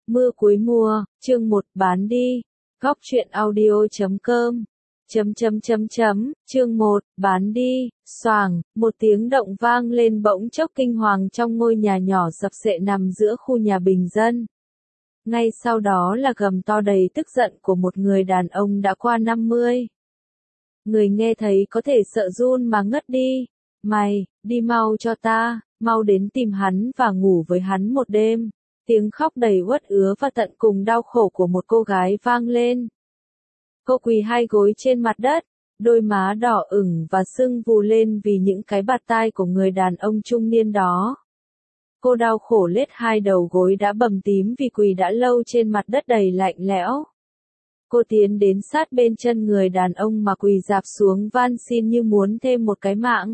Mưa cuối mùa, chương 1 bán đi. Góc truyện audio.com Chương 1 bán đi. Xoàng, một tiếng động vang lên bỗng chốc kinh hoàng trong ngôi nhà nhỏ sập xệ nằm giữa khu nhà bình dân. Ngay sau đó là gầm to đầy tức giận của một người đàn ông đã qua 50. Người nghe thấy có thể sợ run mà ngất đi. Mày, đi mau cho ta, mau đến tìm hắn và ngủ với hắn một đêm. Tiếng khóc đầy uất ứa và tận cùng đau khổ của một cô gái vang lên. Cô quỳ hai gối trên mặt đất, đôi má đỏ ửng và sưng vù lên vì những cái bạt tai của người đàn ông trung niên đó. Cô đau khổ lết hai đầu gối đã bầm tím vì quỳ đã lâu trên mặt đất đầy lạnh lẽo. Cô tiến đến sát bên chân người đàn ông mà quỳ rạp xuống van xin như muốn thêm một cái mạng.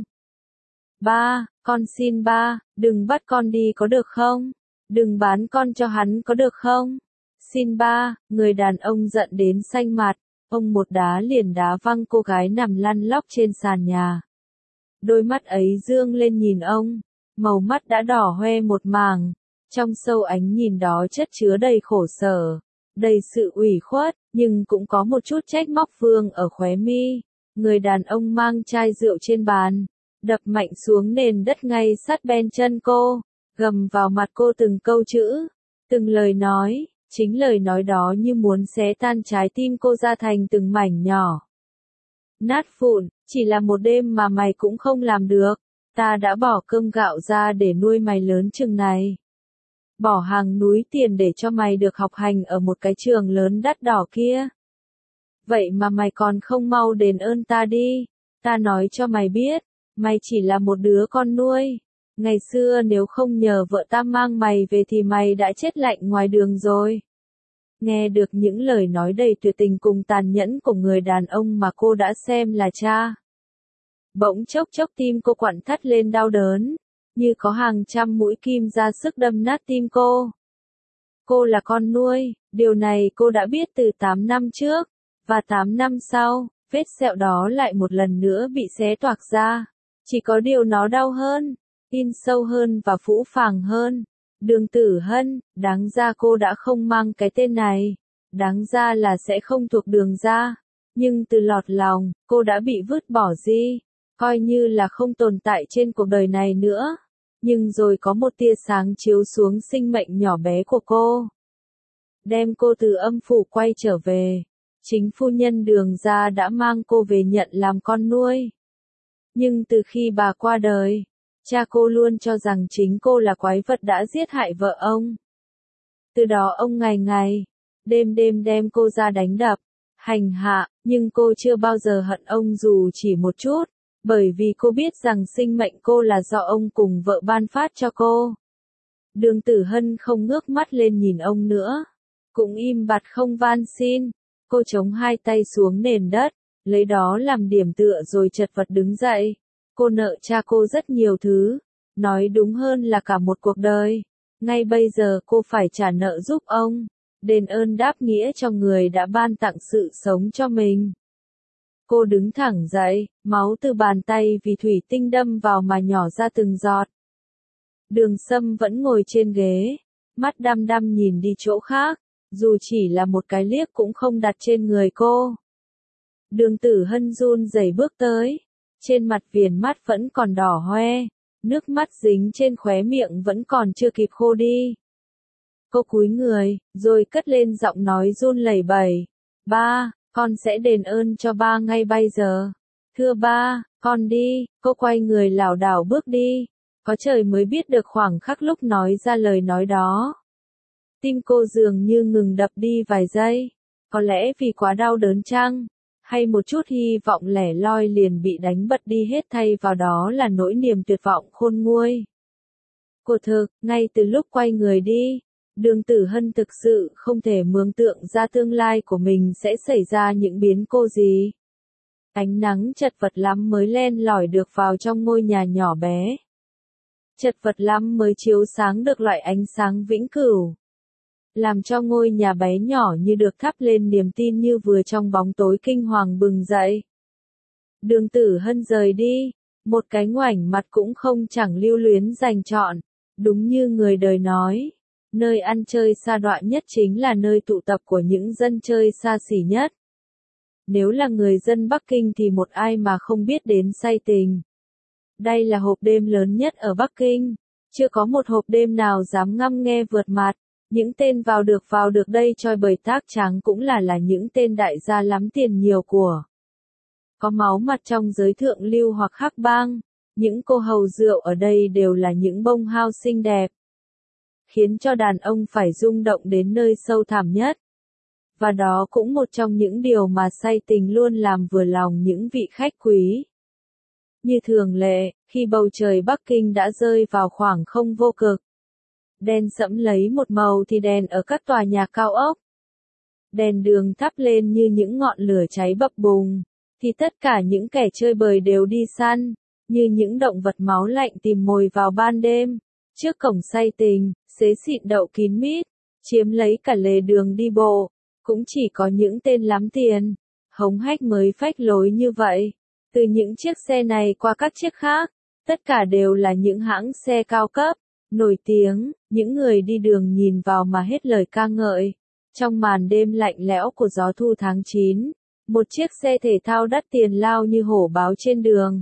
Ba, con xin ba, đừng bắt con đi có được không? Đừng bán con cho hắn có được không? Xin ba, người đàn ông giận đến xanh mặt, ông một đá liền đá văng cô gái nằm lăn lóc trên sàn nhà. Đôi mắt ấy dương lên nhìn ông, màu mắt đã đỏ hoe một màng, trong sâu ánh nhìn đó chất chứa đầy khổ sở, đầy sự ủy khuất, nhưng cũng có một chút trách móc vương ở khóe mi. Người đàn ông mang chai rượu trên bàn, đập mạnh xuống nền đất ngay sát bên chân cô, gầm vào mặt cô từng câu chữ, từng lời nói, chính lời nói đó như muốn xé tan trái tim cô ra thành từng mảnh nhỏ. Nát vụn, chỉ là một đêm mà mày cũng không làm được, ta đã bỏ cơm gạo ra để nuôi mày lớn chừng này. Bỏ hàng núi tiền để cho mày được học hành ở một cái trường lớn đắt đỏ kia. Vậy mà mày còn không mau đền ơn ta đi, ta nói cho mày biết, mày chỉ là một đứa con nuôi. Ngày xưa nếu không nhờ vợ ta mang mày về thì mày đã chết lạnh ngoài đường rồi. Nghe được những lời nói đầy tuyệt tình cùng tàn nhẫn của người đàn ông mà cô đã xem là cha. Bỗng chốc tim cô quặn thắt lên đau đớn, như có hàng trăm mũi kim ra sức đâm nát tim cô. Cô là con nuôi, điều này cô đã biết từ 8 năm trước, và 8 năm sau, vết sẹo đó lại một lần nữa bị xé toạc ra. Chỉ có điều nó đau hơn, in sâu hơn và phũ phàng hơn. Đường Tử Hân, đáng ra cô đã không mang cái tên này, đáng ra là sẽ không thuộc Đường gia, nhưng từ lọt lòng, cô đã bị vứt bỏ đi, coi như là không tồn tại trên cuộc đời này nữa. Nhưng rồi có một tia sáng chiếu xuống sinh mệnh nhỏ bé của cô, đem cô từ âm phủ quay trở về. Chính phu nhân Đường gia đã mang cô về nhận làm con nuôi. Nhưng từ khi bà qua đời, cha cô luôn cho rằng chính cô là quái vật đã giết hại vợ ông. Từ đó ông ngày đêm đem cô ra đánh đập, hành hạ, nhưng cô chưa bao giờ hận ông dù chỉ một chút, bởi vì cô biết rằng sinh mệnh cô là do ông cùng vợ ban phát cho cô. Đường Tử Hân không ngước mắt lên nhìn ông nữa, cũng im bặt không van xin, cô chống hai tay xuống nền đất, lấy đó làm điểm tựa rồi chật vật đứng dậy. Cô nợ cha cô rất nhiều thứ, nói đúng hơn là cả một cuộc đời. Ngay bây giờ cô phải trả nợ giúp ông, đền ơn đáp nghĩa cho người đã ban tặng sự sống cho mình. Cô đứng thẳng dậy, máu từ bàn tay vì thủy tinh đâm vào mà nhỏ ra từng giọt. Đường Sâm vẫn ngồi trên ghế, mắt đăm đăm nhìn đi chỗ khác, dù chỉ là một cái liếc cũng không đặt trên người cô. Đường Tử Hân run rẩy bước tới. Trên mặt viền mắt vẫn còn đỏ hoe, nước mắt dính trên khóe miệng vẫn còn chưa kịp khô đi. Cô cúi người, rồi cất lên giọng nói run lẩy bẩy. Ba, con sẽ đền ơn cho ba ngay bây giờ. Thưa ba, con đi, cô quay người lảo đảo bước đi. Có trời mới biết được khoảng khắc lúc nói ra lời nói đó. Tim cô dường như ngừng đập đi vài giây. Có lẽ vì quá đau đớn chăng? Hay một chút hy vọng lẻ loi liền bị đánh bật đi hết, thay vào đó là nỗi niềm tuyệt vọng khôn nguôi. Cô thực, ngay từ lúc quay người đi, Đường Tử Hân thực sự không thể mường tượng ra tương lai của mình sẽ xảy ra những biến cố gì. Ánh nắng chật vật lắm mới len lỏi được vào trong ngôi nhà nhỏ bé. Chật vật lắm mới chiếu sáng được loại ánh sáng vĩnh cửu, làm cho ngôi nhà bé nhỏ như được thắp lên niềm tin như vừa trong bóng tối kinh hoàng bừng dậy. Đường Tử Hân rời đi, một cái ngoảnh mặt cũng không chẳng lưu luyến dành trọn, đúng như người đời nói, Nơi ăn chơi sa đọa nhất chính là nơi tụ tập của những dân chơi xa xỉ nhất. Nếu là người dân Bắc Kinh thì một ai mà không biết đến say tình. Đây là hộp đêm lớn nhất ở Bắc Kinh. Chưa có một hộp đêm nào dám ngăm nghe vượt mặt. Những tên vào được đây choi bời tác trắng cũng là những tên đại gia lắm tiền nhiều của. Có máu mặt trong giới thượng lưu hoặc hắc bang. Những cô hầu rượu ở đây đều là những bông hao xinh đẹp. Khiến cho đàn ông phải rung động đến nơi sâu thẳm nhất. Và đó cũng một trong những điều mà say tình luôn làm vừa lòng những vị khách quý. Như thường lệ, khi bầu trời Bắc Kinh đã rơi vào khoảng không vô cực. Đèn sẫm lấy một màu thì đèn ở các tòa nhà cao ốc. Đèn đường thắp lên như những ngọn lửa cháy bập bùng. Thì tất cả những kẻ chơi bời đều đi săn, như những động vật máu lạnh tìm mồi vào ban đêm. Trước cổng say tình, xế xịn đậu kín mít, chiếm lấy cả lề đường đi bộ. Cũng chỉ có những tên lắm tiền, hống hách mới phách lối như vậy. Từ những chiếc xe này qua các chiếc khác, tất cả đều là những hãng xe cao cấp, nổi tiếng, những người đi đường nhìn vào mà hết lời ca ngợi. Trong màn đêm lạnh lẽo của gió thu tháng 9, một chiếc xe thể thao đắt tiền lao như hổ báo trên đường.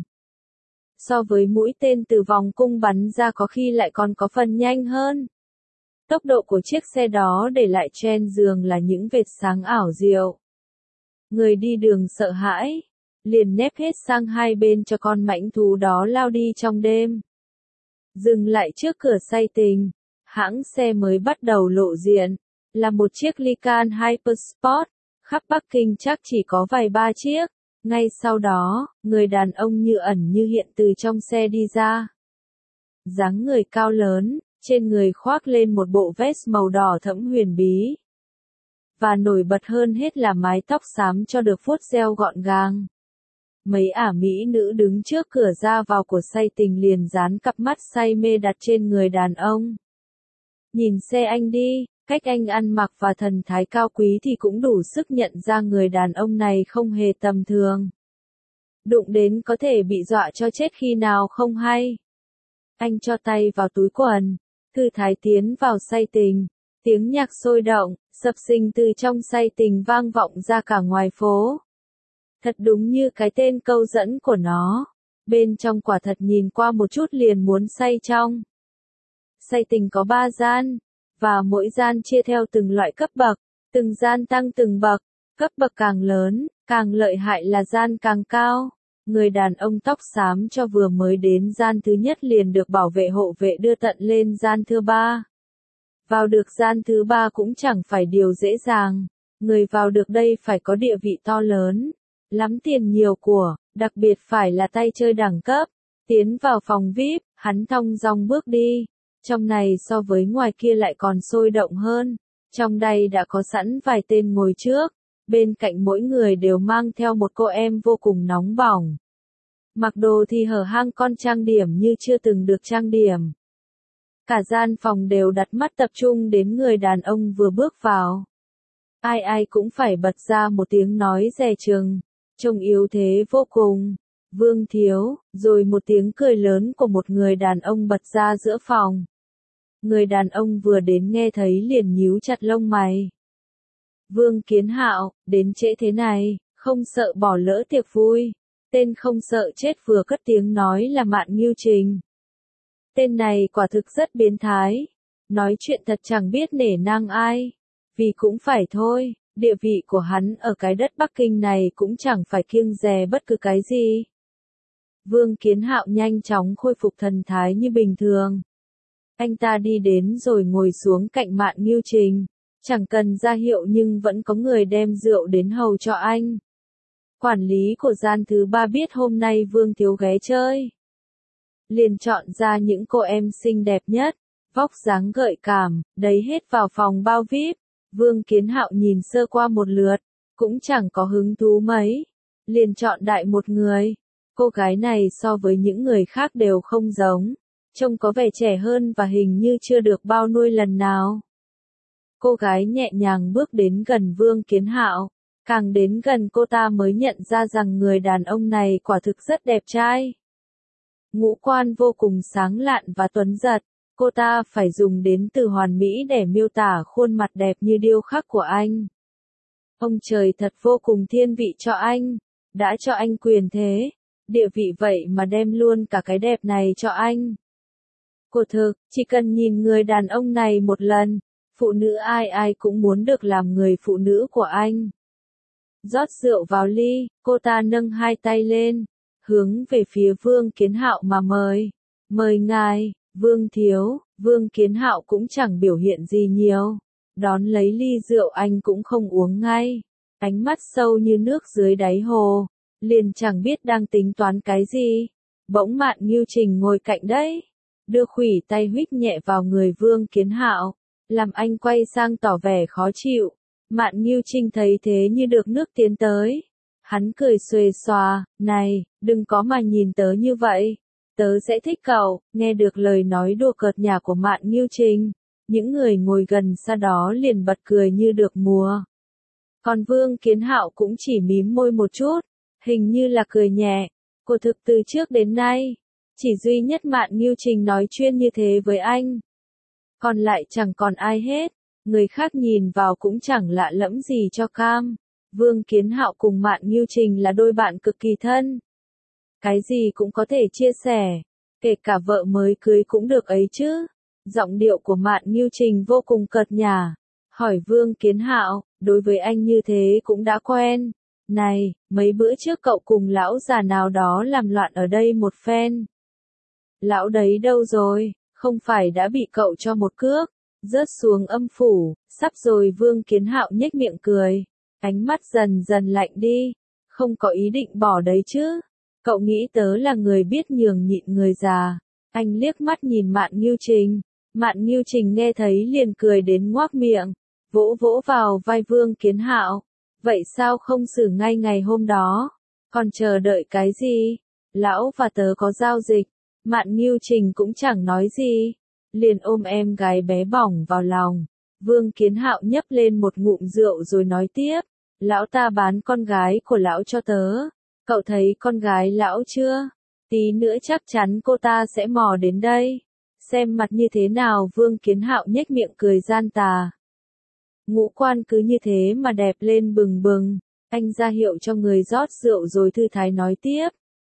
So với mũi tên từ vòng cung bắn ra có khi lại còn có phần nhanh hơn. Tốc độ của chiếc xe đó để lại trên giường là những vệt sáng ảo diệu. Người đi đường sợ hãi, liền nép hết sang hai bên cho con mãnh thú đó lao đi trong đêm. Dừng lại trước cửa say tình, hãng xe mới bắt đầu lộ diện, là một chiếc Lycan Hypersport, khắp Bắc Kinh chắc chỉ có vài ba chiếc. Ngay sau đó, người đàn ông như ẩn như hiện từ trong xe đi ra. Dáng người cao lớn, trên người khoác lên một bộ vest màu đỏ thẫm huyền bí. Và nổi bật hơn hết là mái tóc xám cho được vuốt gel gọn gàng. Mấy ả mỹ nữ đứng trước cửa ra vào của say tình liền dán cặp mắt say mê đặt trên người đàn ông. Nhìn xe anh đi, cách anh ăn mặc và thần thái cao quý thì cũng đủ sức nhận ra người đàn ông này không hề tầm thường. Đụng đến có thể bị dọa cho chết khi nào không hay. Anh cho tay vào túi quần, thư thái tiến vào say tình, tiếng nhạc sôi động, sập sình từ trong say tình vang vọng ra cả ngoài phố. Thật đúng như cái tên câu dẫn của nó, bên trong quả thật nhìn qua một chút liền muốn say trong. Say tình có 3 gian, và mỗi gian chia theo từng loại cấp bậc, từng gian tăng từng bậc, cấp bậc càng lớn, càng lợi hại là gian càng cao. Người đàn ông tóc xám cho vừa mới đến gian thứ nhất liền được bảo vệ hộ vệ đưa tận lên gian thứ 3. Vào được gian thứ 3 cũng chẳng phải điều dễ dàng, người vào được đây phải có địa vị to lớn, lắm tiền nhiều của, đặc biệt phải là tay chơi đẳng cấp. Tiến vào phòng VIP, hắn thong dong bước đi. Trong này so với ngoài kia lại còn sôi động hơn. Trong đây đã có sẵn vài tên ngồi trước. Bên cạnh mỗi người đều mang theo một cô em vô cùng nóng bỏng. Mặc đồ thì hở hang con trang điểm như chưa từng được trang điểm. Cả gian phòng đều đặt mắt tập trung đến người đàn ông vừa bước vào. Ai ai cũng phải bật ra một tiếng nói dè chừng. Trông yếu thế vô cùng. Vương thiếu, rồi một tiếng cười lớn của một người đàn ông bật ra giữa phòng. Người đàn ông vừa đến nghe thấy liền nhíu chặt lông mày. Vương Kiến Hạo, đến trễ thế này, không sợ bỏ lỡ tiệc vui. Tên không sợ chết vừa cất tiếng nói là Mạn Ngưu Trình. Tên này quả thực rất biến thái. Nói chuyện thật chẳng biết nể nang ai. Vì cũng phải thôi, địa vị của hắn ở cái đất Bắc Kinh này cũng chẳng phải kiêng dè bất cứ cái gì. Vương Kiến Hạo nhanh chóng khôi phục thần thái như bình thường. Anh ta đi đến rồi ngồi xuống cạnh Mạn Ngưu Trình. Chẳng cần ra hiệu nhưng vẫn có người đem rượu đến hầu cho anh. Quản lý của gian thứ 3 biết hôm nay Vương thiếu ghé chơi. Liền chọn ra những cô em xinh đẹp nhất, vóc dáng gợi cảm, đấy hết vào phòng bao VIP. Vương Kiến Hạo nhìn sơ qua một lượt, cũng chẳng có hứng thú mấy. Liền chọn đại một người. Cô gái này so với những người khác đều không giống. Trông có vẻ trẻ hơn và hình như chưa được bao nuôi lần nào. Cô gái nhẹ nhàng bước đến gần Vương Kiến Hạo. Càng đến gần cô ta mới nhận ra rằng người đàn ông này quả thực rất đẹp trai. Ngũ quan vô cùng sáng lạn và tuấn giật. Cô ta phải dùng đến từ hoàn mỹ để miêu tả khuôn mặt đẹp như điêu khắc của anh. Ông trời thật vô cùng thiên vị cho anh, đã cho anh quyền thế, địa vị vậy mà đem luôn cả cái đẹp này cho anh. Cô thực, chỉ cần nhìn người đàn ông này một lần, phụ nữ ai ai cũng muốn được làm người phụ nữ của anh. Rót rượu vào ly, cô ta nâng hai tay lên, hướng về phía Vương Kiến Hạo mà mời. Mời ngài, Vương thiếu. Vương Kiến Hạo cũng chẳng biểu hiện gì nhiều. Đón lấy ly rượu anh cũng không uống ngay. Ánh mắt sâu như nước dưới đáy hồ. Liền chẳng biết đang tính toán cái gì. Bỗng Mạn Ngưu Trình ngồi cạnh đấy. Đưa khuỷu tay huých nhẹ vào người Vương Kiến Hạo. Làm anh quay sang tỏ vẻ khó chịu. Mạn Ngưu Trình thấy thế như được nước tiến tới. Hắn cười xuề xòa, này, đừng có mà nhìn tớ như vậy. Tớ sẽ thích cậu. Nghe được lời nói đùa cợt nhả của Mạn Ngưu Trình. Những người ngồi gần xa đó liền bật cười như được mùa. Còn Vương Kiến Hạo cũng chỉ mím môi một chút. Hình như là cười nhẹ. Cô thực từ trước đến nay. Chỉ duy nhất Mạn Ngưu Trình nói chuyên như thế với anh. Còn lại chẳng còn ai hết. Người khác nhìn vào cũng chẳng lạ lẫm gì cho cam. Vương Kiến Hạo cùng Mạn Ngưu Trình là đôi bạn cực kỳ thân. Cái gì cũng có thể chia sẻ. Kể cả vợ mới cưới cũng được ấy chứ. Giọng điệu của Mạn Ngưu Trình vô cùng cợt nhả. Hỏi Vương Kiến Hạo, đối với anh như thế cũng đã quen. Này, mấy bữa trước cậu cùng lão già nào đó làm loạn ở đây một phen. Lão đấy đâu rồi, không phải đã bị cậu cho một cước, rớt xuống âm phủ, sắp rồi. Vương Kiến Hạo nhếch miệng cười, ánh mắt dần dần lạnh đi, không có ý định bỏ đấy chứ, cậu nghĩ tớ là người biết nhường nhịn người già. Anh liếc mắt nhìn Mạn Ngưu Trình, Mạn Ngưu Trình nghe thấy liền cười đến ngoác miệng, vỗ vỗ vào vai Vương Kiến Hạo, vậy sao không xử ngay ngày hôm đó, còn chờ đợi cái gì, lão và tớ có giao dịch. Mạn Ngưu Trình cũng chẳng nói gì, liền ôm em gái bé bỏng vào lòng. Vương Kiến Hạo nhấp lên một ngụm rượu rồi nói tiếp, lão ta bán con gái của lão cho tớ, cậu thấy con gái lão chưa? Tí nữa chắc chắn cô ta sẽ mò đến đây. Xem mặt như thế nào? Vương Kiến Hạo nhếch miệng cười gian tà. Ngũ quan cứ như thế mà đẹp lên bừng bừng, anh ra hiệu cho người rót rượu rồi thư thái nói tiếp.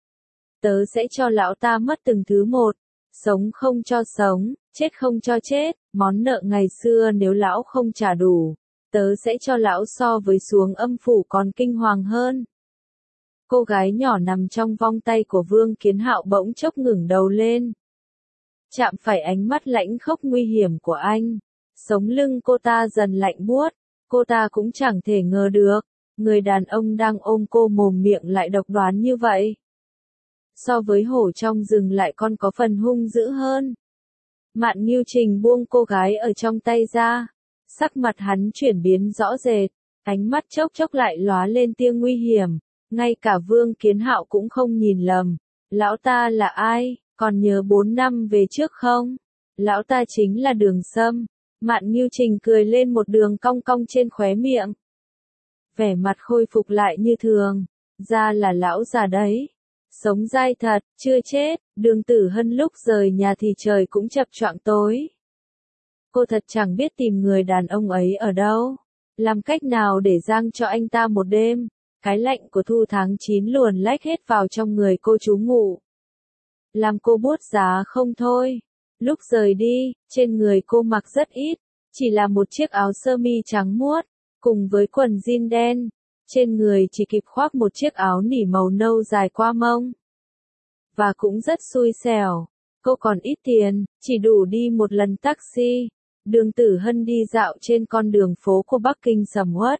Tớ sẽ cho lão ta mất từng thứ một, sống không cho sống, chết không cho chết, món nợ ngày xưa nếu lão không trả đủ, tớ sẽ cho lão so với xuống âm phủ còn kinh hoàng hơn. Cô gái nhỏ nằm trong vòng tay của Vương Kiến Hạo bỗng chốc ngẩng đầu lên. Chạm phải ánh mắt lãnh khốc nguy hiểm của anh, sống lưng cô ta dần lạnh buốt, cô ta cũng chẳng thể ngờ được, người đàn ông đang ôm cô mồm miệng lại độc đoán như vậy. So với hổ trong rừng lại còn có phần hung dữ hơn. Mạn Ngưu Trình buông cô gái ở trong tay ra, sắc mặt hắn chuyển biến rõ rệt, ánh mắt chốc chốc lại lóa lên tia nguy hiểm, ngay cả Vương Kiến Hạo cũng không nhìn lầm. Lão ta là ai, còn nhớ 4 năm về trước không? Lão ta chính là Đường Sâm. Mạn Ngưu Trình cười lên một đường cong cong trên khóe miệng. Vẻ mặt khôi phục lại như thường, ra là lão già đấy. Sống dai thật, chưa chết. Đường Tử Hân lúc rời nhà thì trời cũng chập choạng tối. Cô thật chẳng biết tìm người đàn ông ấy ở đâu, làm cách nào để giang cho anh ta một đêm. Cái lạnh của thu tháng 9 luồn lách hết vào trong người cô trú ngụ, làm cô buốt giá không thôi. Lúc rời đi, trên người cô mặc rất ít, chỉ là một chiếc áo sơ mi trắng muốt, cùng với quần jean đen. Trên người chỉ kịp khoác một chiếc áo nỉ màu nâu dài qua mông. Và cũng rất xui xẻo, cô còn ít tiền, chỉ đủ đi một lần taxi. Đường Tử Hân đi dạo trên con đường phố của Bắc Kinh sầm uất.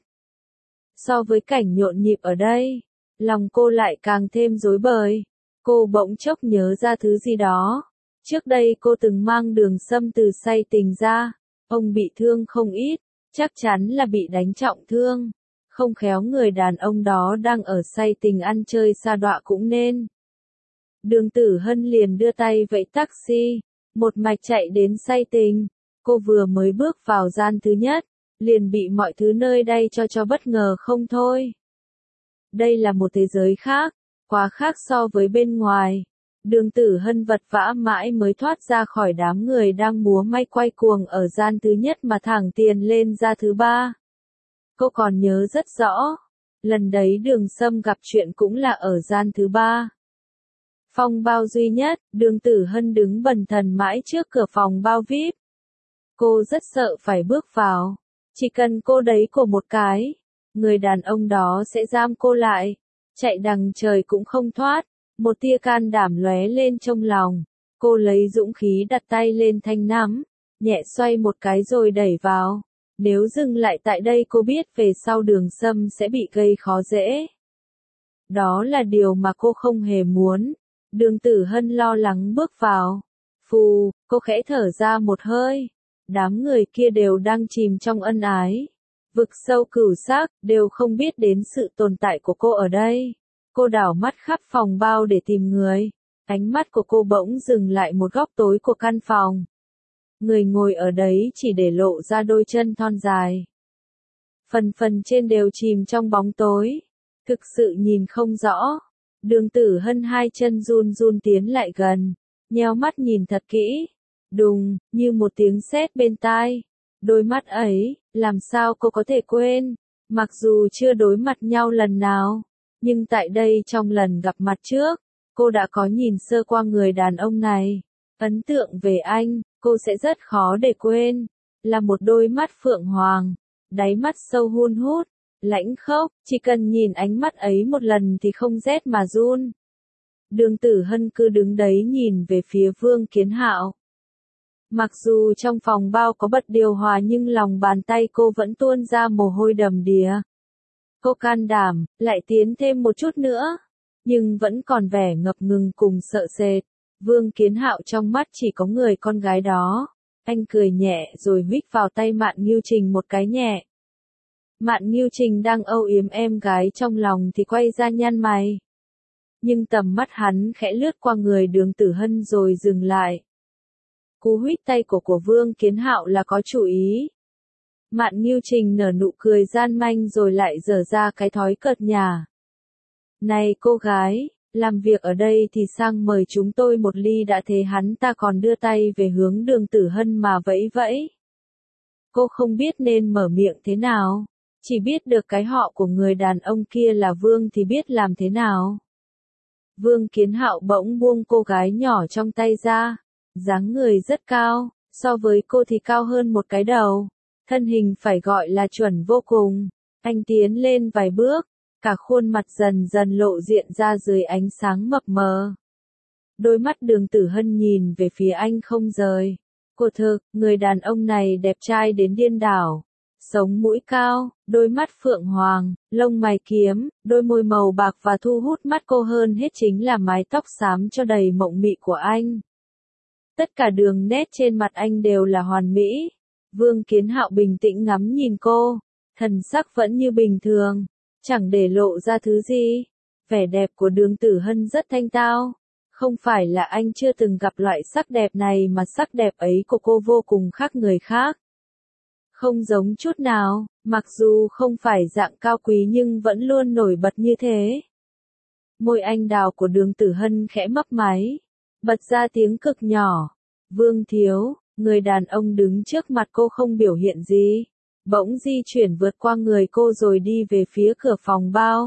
So với cảnh nhộn nhịp ở đây, lòng cô lại càng thêm rối bời. Cô bỗng chốc nhớ ra thứ gì đó. Trước đây cô từng mang Đường Sâm từ say tình ra. Ông bị thương không ít, chắc chắn là bị đánh trọng thương. Không khéo người đàn ông đó đang ở say tình ăn chơi sa đọa cũng nên. Đường Tử Hân liền đưa tay vẫy taxi, một mạch chạy đến say tình. Cô vừa mới bước vào gian thứ nhất, liền bị mọi thứ nơi đây cho bất ngờ không thôi. Đây là một thế giới khác, quá khác so với bên ngoài. Đường Tử Hân vật vã mãi mới thoát ra khỏi đám người đang múa may quay cuồng ở gian thứ nhất mà thẳng tiền lên ra thứ ba. Cô còn nhớ rất rõ, lần đấy Đường Sâm gặp chuyện cũng là ở gian thứ ba. Phòng bao duy nhất, Đường Tử Hân đứng bần thần mãi trước cửa phòng bao VIP. Cô rất sợ phải bước vào, chỉ cần cô đấy của một cái, người đàn ông đó sẽ giam cô lại, chạy đằng trời cũng không thoát. Một tia can đảm lóe lên trong lòng, cô lấy dũng khí đặt tay lên thanh nắm, nhẹ xoay một cái rồi đẩy vào. Nếu dừng lại tại đây cô biết về sau Đường Sâm sẽ bị gây khó dễ. Đó là điều mà cô không hề muốn. Đường Tử Hân lo lắng bước vào. Phù, cô khẽ thở ra một hơi. Đám người kia đều đang chìm trong ân ái. Vực sâu cửu xác, đều không biết đến sự tồn tại của cô ở đây. Cô đảo mắt khắp phòng bao để tìm người. Ánh mắt của cô bỗng dừng lại một góc tối của căn phòng. Người ngồi ở đấy chỉ để lộ ra đôi chân thon dài. Phần trên đều chìm trong bóng tối. Thực sự nhìn không rõ. Đường Tử Hân hai chân run run tiến lại gần. Nheo mắt nhìn thật kỹ. Đùng, như một tiếng sét bên tai. Đôi mắt ấy, làm sao cô có thể quên. Mặc dù chưa đối mặt nhau lần nào. Nhưng tại đây trong lần gặp mặt trước, cô đã có nhìn sơ qua người đàn ông này. Ấn tượng về anh, cô sẽ rất khó để quên. Là một đôi mắt phượng hoàng, đáy mắt sâu hun hút, lãnh khốc, chỉ cần nhìn ánh mắt ấy một lần thì không rét mà run. Đường Tử Hân cứ đứng đấy nhìn về phía Vương Kiến Hạo. Mặc dù trong phòng bao có bật điều hòa nhưng lòng bàn tay cô vẫn tuôn ra mồ hôi đầm đìa. Cô can đảm, lại tiến thêm một chút nữa, nhưng vẫn còn vẻ ngập ngừng cùng sợ sệt. Vương Kiến Hạo trong mắt chỉ có người con gái đó. Anh cười nhẹ rồi huých vào tay Mạn Ngưu Trình một cái nhẹ. Mạn Ngưu Trình đang âu yếm em gái trong lòng thì quay ra nhăn mày. Nhưng tầm mắt hắn khẽ lướt qua người Đường Tử Hân rồi dừng lại. Cú huých tay của Vương Kiến Hạo là có chủ ý. Mạn Ngưu Trình nở nụ cười gian manh rồi lại giở ra cái thói cợt nhả. Này cô gái, làm việc ở đây thì sang mời chúng tôi một ly đã, thế hắn ta còn đưa tay về hướng Đường Tử Hân mà vẫy vẫy. Cô không biết nên mở miệng thế nào, chỉ biết được cái họ của người đàn ông kia là Vương thì biết làm thế nào. Vương Kiến Hạo bỗng buông cô gái nhỏ trong tay ra, dáng người rất cao, so với cô thì cao hơn một cái đầu. Thân hình phải gọi là chuẩn vô cùng. Anh tiến lên vài bước, cả khuôn mặt dần dần lộ diện ra dưới ánh sáng mập mờ. Đôi mắt Đường Tử Hân nhìn về phía anh không rời. Cô thực, người đàn ông này đẹp trai đến điên đảo. Sống mũi cao, đôi mắt phượng hoàng, lông mày kiếm, đôi môi màu bạc và thu hút mắt cô hơn hết chính là mái tóc xám cho đầy mộng mị của anh. Tất cả đường nét trên mặt anh đều là hoàn mỹ. Vương Kiến Hạo bình tĩnh ngắm nhìn cô, thần sắc vẫn như bình thường, chẳng để lộ ra thứ gì. Vẻ đẹp của Đường Tử Hân rất thanh tao, không phải là anh chưa từng gặp loại sắc đẹp này mà sắc đẹp ấy của cô vô cùng khác người khác. Không giống chút nào, mặc dù không phải dạng cao quý nhưng vẫn luôn nổi bật như thế. Môi anh đào của Đường Tử Hân khẽ mấp máy, bật ra tiếng cực nhỏ. Vương thiếu. Người đàn ông đứng trước mặt cô không biểu hiện gì, bỗng di chuyển vượt qua người cô rồi đi về phía cửa phòng bao.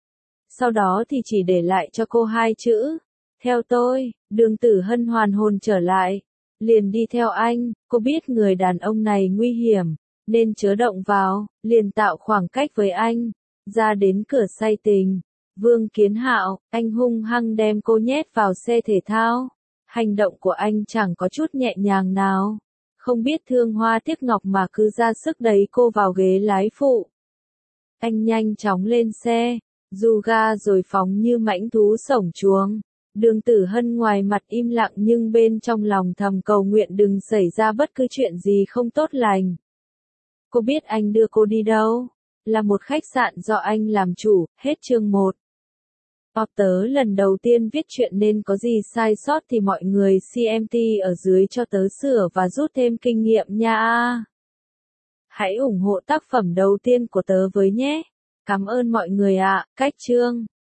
Sau đó thì chỉ để lại cho cô hai chữ, theo tôi. Đường Tử Hân hoàn hồn trở lại, liền đi theo anh. Cô biết người đàn ông này nguy hiểm, nên chớ động vào, liền tạo khoảng cách với anh, ra đến cửa say tình. Vương Kiến Hạo, anh hung hăng đem cô nhét vào xe thể thao. Hành động của anh chẳng có chút nhẹ nhàng nào. Không biết thương hoa tiếc ngọc mà cứ ra sức đẩy cô vào ghế lái phụ. Anh nhanh chóng lên xe, du ga rồi phóng như mãnh thú xổng chuồng. Đường Tử Hân ngoài mặt im lặng nhưng bên trong lòng thầm cầu nguyện đừng xảy ra bất cứ chuyện gì không tốt lành. Cô biết anh đưa cô đi đâu? Là một khách sạn do anh làm chủ. Hết chương 1. Tớ lần đầu tiên viết chuyện nên có gì sai sót thì mọi người CMT ở dưới cho tớ sửa và rút thêm kinh nghiệm nha. Hãy ủng hộ tác phẩm đầu tiên của tớ với nhé. Cảm ơn mọi người ạ. Cách chương